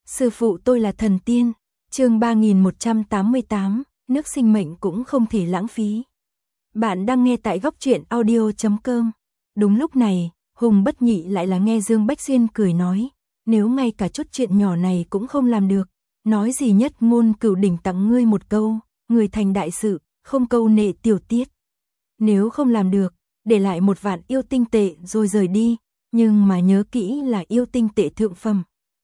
Sư phụ tôi là thần tiên. Chương 3188, nước sinh mệnh cũng không thể lãng phí. Bạn đang nghe tại góc truyện audio.com. Đúng lúc này, Hùng Bất Nhị lại là nghe Dương Bách Xuyên cười nói, nếu ngay cả chút chuyện nhỏ này cũng không làm được, nói gì nhất ngôn cửu đỉnh tặng ngươi một câu, người thành đại sự, không câu nệ tiểu tiết. Nếu không làm được, để lại 1 vạn yêu tinh tệ rồi rời đi, nhưng mà nhớ kỹ là yêu tinh tệ thượng phẩm.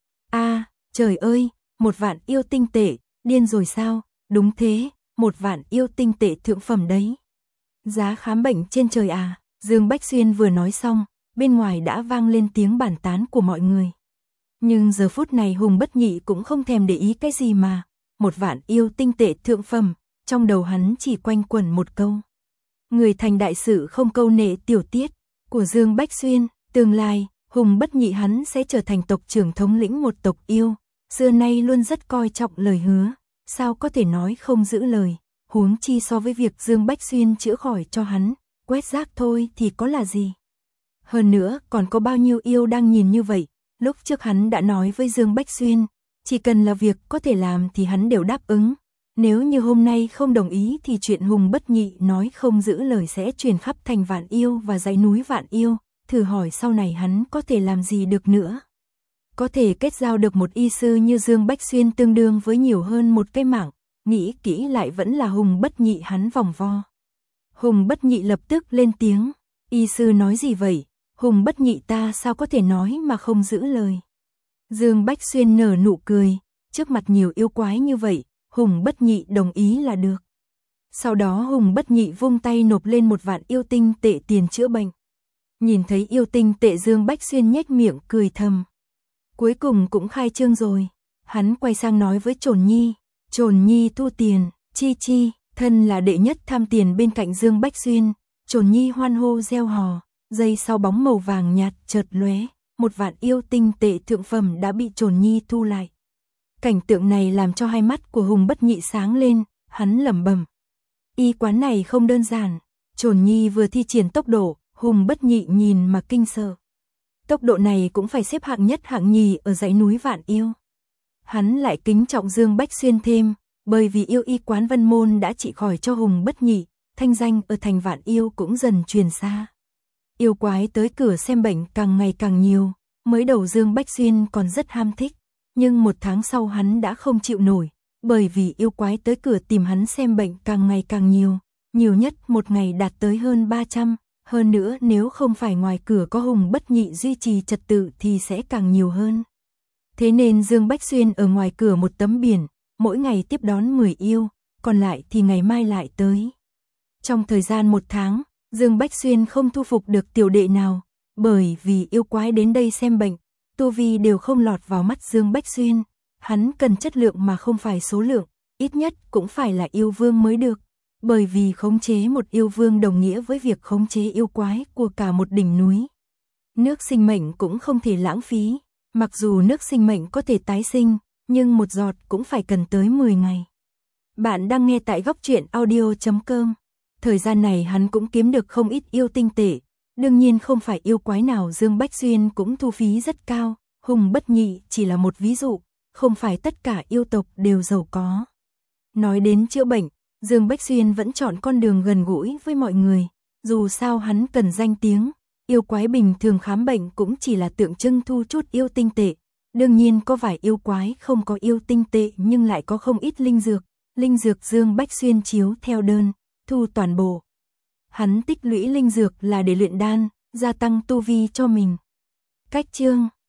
A, trời ơi, 1 vạn yêu tinh tệ, điên rồi sao? Đúng thế, 1 vạn yêu tinh tệ thượng phẩm đấy. Giá khám bệnh trên trời à? Dương Bách Xuyên vừa nói xong, bên ngoài đã vang lên tiếng bàn tán của mọi người. Nhưng giờ phút này Hùng Bất Nhị cũng không thèm để ý cái gì mà, 1 vạn yêu tinh tệ thượng phẩm, trong đầu hắn chỉ quanh quẩn một câu. Người thành đại sự không câu nệ tiểu tiết của Dương Bách Xuyên, tương lai, Hùng Bất Nhị hắn sẽ trở thành tộc trưởng thống lĩnh một tộc yêu, xưa nay luôn rất coi trọng lời hứa, sao có thể nói không giữ lời, huống chi so với việc Dương Bách Xuyên chữa khỏi cho hắn, quét rác thôi thì có là gì. Hơn nữa còn có bao nhiêu yêu đang nhìn như vậy, lúc trước hắn đã nói với Dương Bách Xuyên, chỉ cần là việc có thể làm thì hắn đều đáp ứng. Nếu như hôm nay không đồng ý thì chuyện Hùng Bất Nhị nói không giữ lời sẽ truyền khắp thành Vạn Yêu và dãy núi Vạn Yêu, thử hỏi sau này hắn có thể làm gì được nữa. Có thể kết giao được một y sư như Dương Bách Xuyên tương đương với nhiều hơn một cái mạng, nghĩ kỹ lại vẫn là Hùng Bất Nhị hắn vòng vo. Hùng Bất Nhị lập tức lên tiếng, y sư nói gì vậy, Hùng Bất Nhị ta sao có thể nói mà không giữ lời. Dương Bách Xuyên nở nụ cười, trước mặt nhiều yêu quái như vậy, Hùng Bất Nhị đồng ý là được. Sau đó Hùng Bất Nhị vung tay nộp lên 1 vạn yêu tinh tệ tiền chữa bệnh. Nhìn thấy yêu tinh tệ Dương Bách Xuyên nhếch miệng cười thầm. Cuối cùng cũng khai trương rồi. Hắn quay sang nói với Trồn Nhi. Trồn Nhi thu tiền, chi, thân là đệ nhất tham tiền bên cạnh Dương Bách Xuyên. Trồn Nhi hoan hô reo hò, giây sau bóng màu vàng nhạt chợt lóe, 1 vạn yêu tinh tệ thượng phẩm đã bị Trồn Nhi thu lại. Cảnh tượng này làm cho hai mắt của Hùng Bất Nhị sáng lên, hắn lẩm bẩm. Y quán này không đơn giản. Trồn Nhi vừa thi triển tốc độ, Hùng Bất Nhị nhìn mà kinh sợ. Tốc độ này cũng phải xếp hạng nhất hạng nhì ở dãy núi Vạn Yêu. Hắn lại kính trọng Dương Bách Xuyên thêm, bởi vì yêu y quán Vân Môn đã trị khỏi cho Hùng Bất Nhị, thanh danh ở thành Vạn Yêu cũng dần truyền xa. Yêu quái tới cửa xem bệnh càng ngày càng nhiều, mới đầu Dương Bách Xuyên còn rất ham thích, nhưng 1 tháng sau hắn đã không chịu nổi, bởi vì yêu quái tới cửa tìm hắn xem bệnh càng ngày càng nhiều, nhiều nhất một ngày đạt tới hơn 300. Hơn nữa nếu không phải ngoài cửa có Hùng Bất Nhị duy trì trật tự thì sẽ càng nhiều hơn. Thế nên Dương Bách Xuyên ở ngoài cửa một tấm biển, mỗi ngày tiếp đón 10 yêu, còn lại thì ngày mai lại tới. Trong thời gian 1 tháng, Dương Bách Xuyên không thu phục được tiểu đệ nào, bởi vì yêu quái đến đây xem bệnh, tu vi đều không lọt vào mắt Dương Bách Xuyên. Hắn cần chất lượng mà không phải số lượng, ít nhất cũng phải là yêu vương mới được. Bởi vì khống chế một yêu vương đồng nghĩa với việc khống chế yêu quái của cả một đỉnh núi. Nước sinh mệnh cũng không thể lãng phí, mặc dù nước sinh mệnh có thể tái sinh, nhưng 1 giọt cũng phải cần tới 10 ngày. Bạn đang nghe tại góc truyện audio.com. Thời gian này hắn cũng kiếm được không ít yêu tinh tệ, đương nhiên không phải yêu quái nào Dương Bách Xuyên cũng thu phí rất cao, Hùng Bất Nhị chỉ là một ví dụ, không phải tất cả yêu tộc đều giàu có. Nói đến chữa bệnh, Dương Bách Xuyên vẫn chọn con đường gần gũi với mọi người, dù sao hắn cần danh tiếng, yêu quái bình thường khám bệnh cũng chỉ là tượng trưng thu chút yêu tinh tệ, đương nhiên có vài yêu quái không có yêu tinh tệ nhưng lại có không ít linh dược Dương Bách Xuyên chiếu theo đơn, thu toàn bộ. Hắn tích lũy linh dược là để luyện đan, gia tăng tu vi cho mình. Cách chương